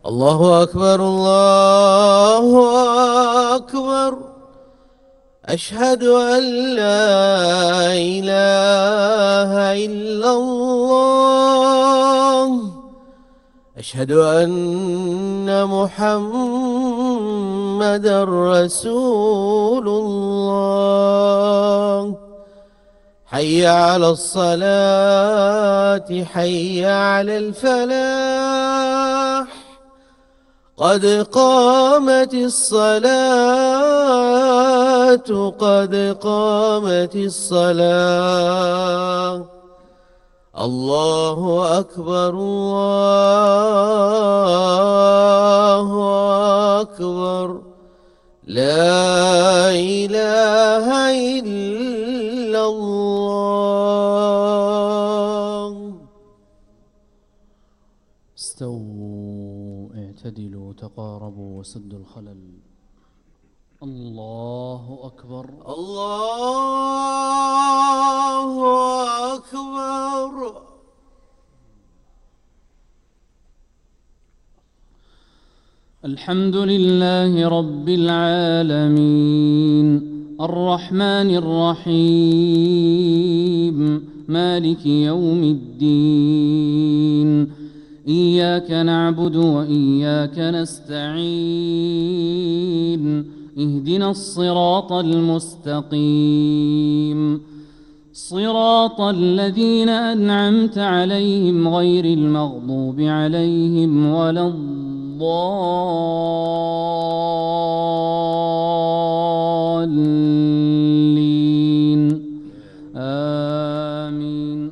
الله أكبر الله أكبر. أشهد أن لا إله إلا الله. أشهد أن محمدًا رسول الله. حي على الصلاة حي على الفلاح. قد قامت الصلاة قد قامت الصلاة. الله أكبر الله أكبر. لا إله إلا الله. استووا اعتدلوا تقاربوا وسدوا الخلل. الله أكبر الله أكبر. الحمد لله رب العالمين الرحمن الرحيم مالك يوم الدين. إياك نعبد وإياك نستعين. اهدنا الصراط المستقيم صراط الذين أنعمت عليهم غير المغضوب عليهم ولا الضالين آمين.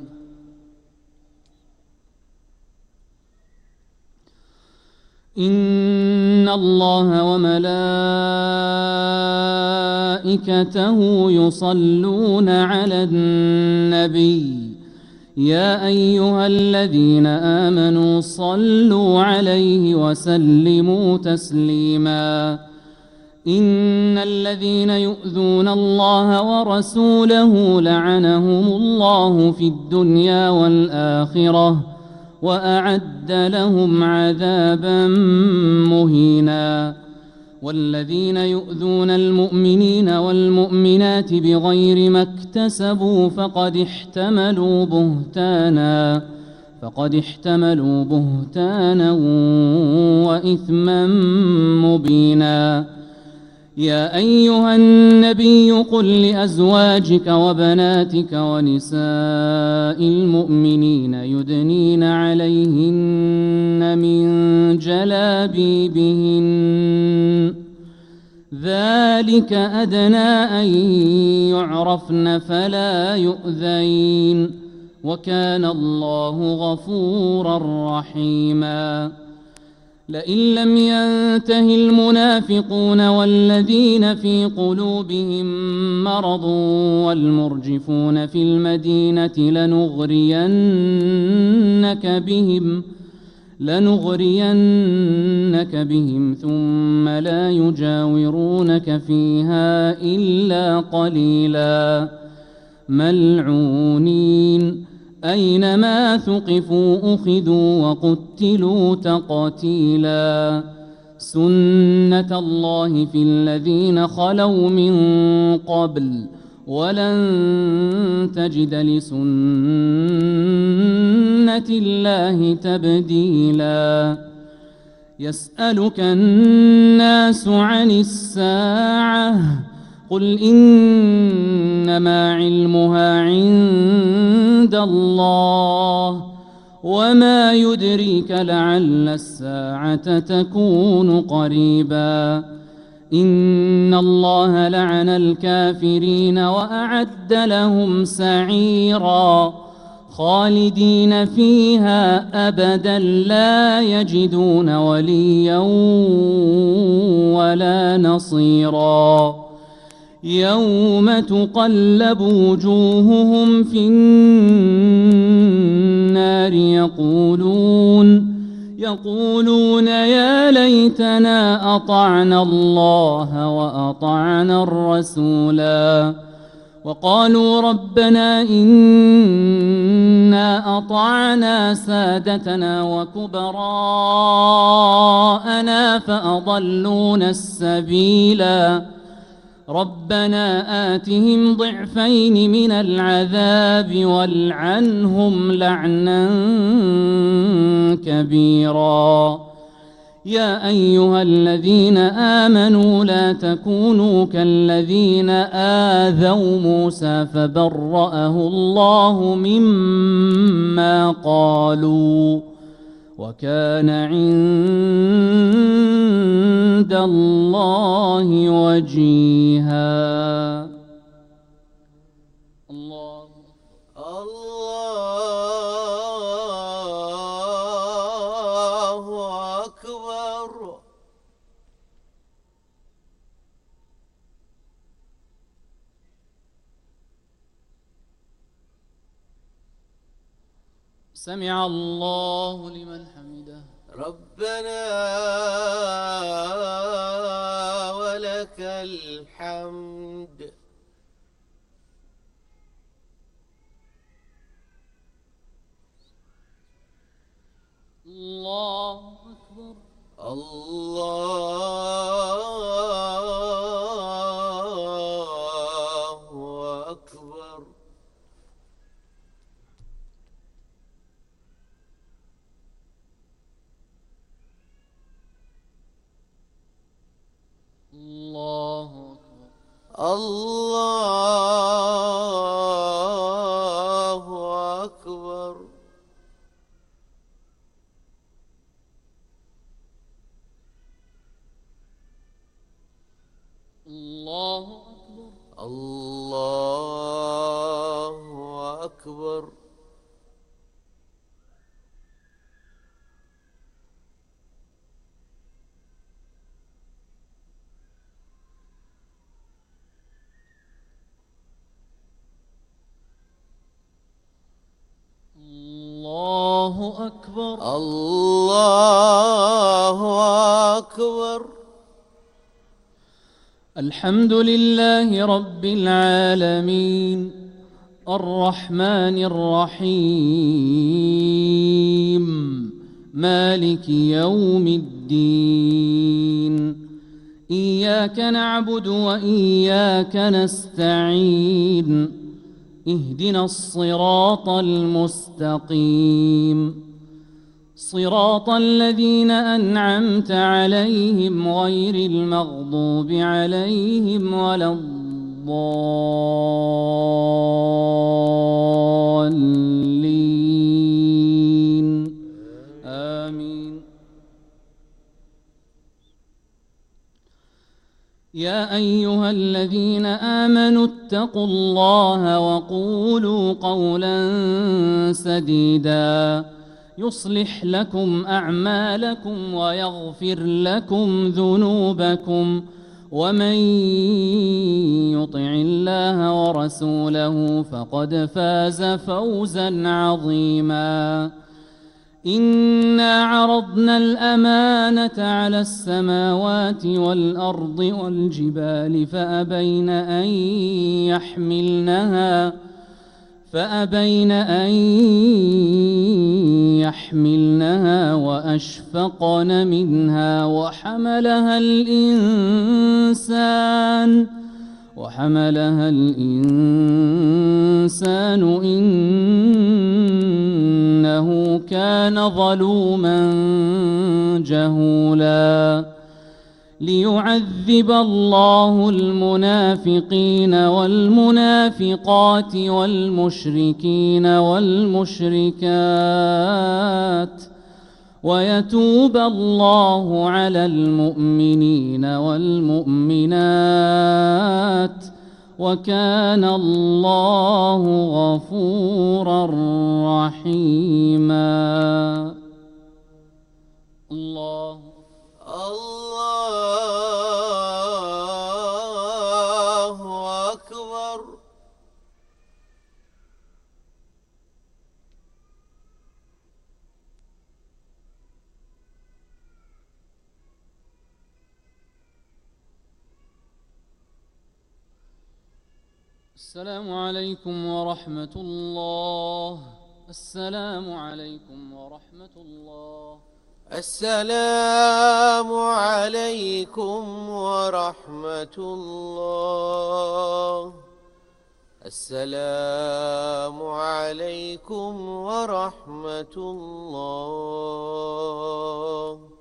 إن الله وملائكته يصلون على النبي يا أيها الذين آمنوا صلوا عليه وسلموا تسليما. إن الذين يؤذون الله ورسوله لعنهم الله في الدنيا والآخرة وأعد لهم عذابا مهينا. والذين يؤذون المؤمنين والمؤمنات بغير ما اكتسبوا فقد احتملوا بهتانا وإثما مبينا. يا أيها النبي قل لأزواجك وبناتك ونساء المؤمنين يدنين عليهن من جلابيبهن ذلك أدنى أن يعرفن فلا يؤذين وكان الله غفورا رحيما. لئن لم ينته المنافقون والذين في قلوبهم مرض والمرجفون في المدينة لنغرينك بهم ثم لا يجاورونك فيها إلا قليلا ملعونين أينما ثقفوا أخذوا وقتلوا تقتيلا. سنة الله في الذين خلوا من قبل ولن تجد لسنة الله تبديلا. يسألك الناس عن الساعة قل إنما علمها عند الله وما يدريك لعل الساعة تكون قريبا. إن الله لعن الكافرين وأعد لهم سعيرا خالدين فيها أبدا لا يجدون وليا ولا نصيرا. يوم تقلب وجوههم في النار يقولون يا ليتنا أطعنا الله وأطعنا الرسولا وقالوا ربنا إنا أطعنا سادتنا وكبراءنا فأضلونا السبيلا ربنا آتهم ضعفين من العذاب والعنهم لعنا كبيرا يا أيها الذين آمنوا لا تكونوا كالذين آذوا موسى فبرأه الله مما قالوا وكان عند الله وجيها. الله أكبر. سمع الله لمن حمده ربنا ولك الحمد. الله أكبر. الله أكبر. الله أكبر. الله أكبر. الله أكبر. الله أكبر. الله أكبر. الله أكبر. الحمد لله رب العالمين الرحمن الرحيم مالك يوم الدين إياك نعبد وإياك نستعين اهدنا الصراط المستقيم صراط الذين أنعمت عليهم غير المغضوب عليهم ولا الضالين آمين. يا أيها الذين آمنوا اتقوا الله وقولوا قولا سديدا يصلح لكم أعمالكم ويغفر لكم ذنوبكم ومن يطع الله ورسوله فقد فاز فوزا عظيما. إنا عرضنا الأمانة على السماوات والأرض والجبال فأبين أن يحملنها وأشفقن منها وحملها الإنسان إنه كان ظلوما جهولا. ليعذب الله المنافقين والمنافقات والمشركين والمشركات ويتوب الله على المؤمنين والمؤمنات وكان الله غفورا رحيما. الله أكبر. السلام عليكم ورحمة الله. السلام عليكم ورحمة الله. السلام عليكم ورحمة الله. السلام عليكم ورحمة الله.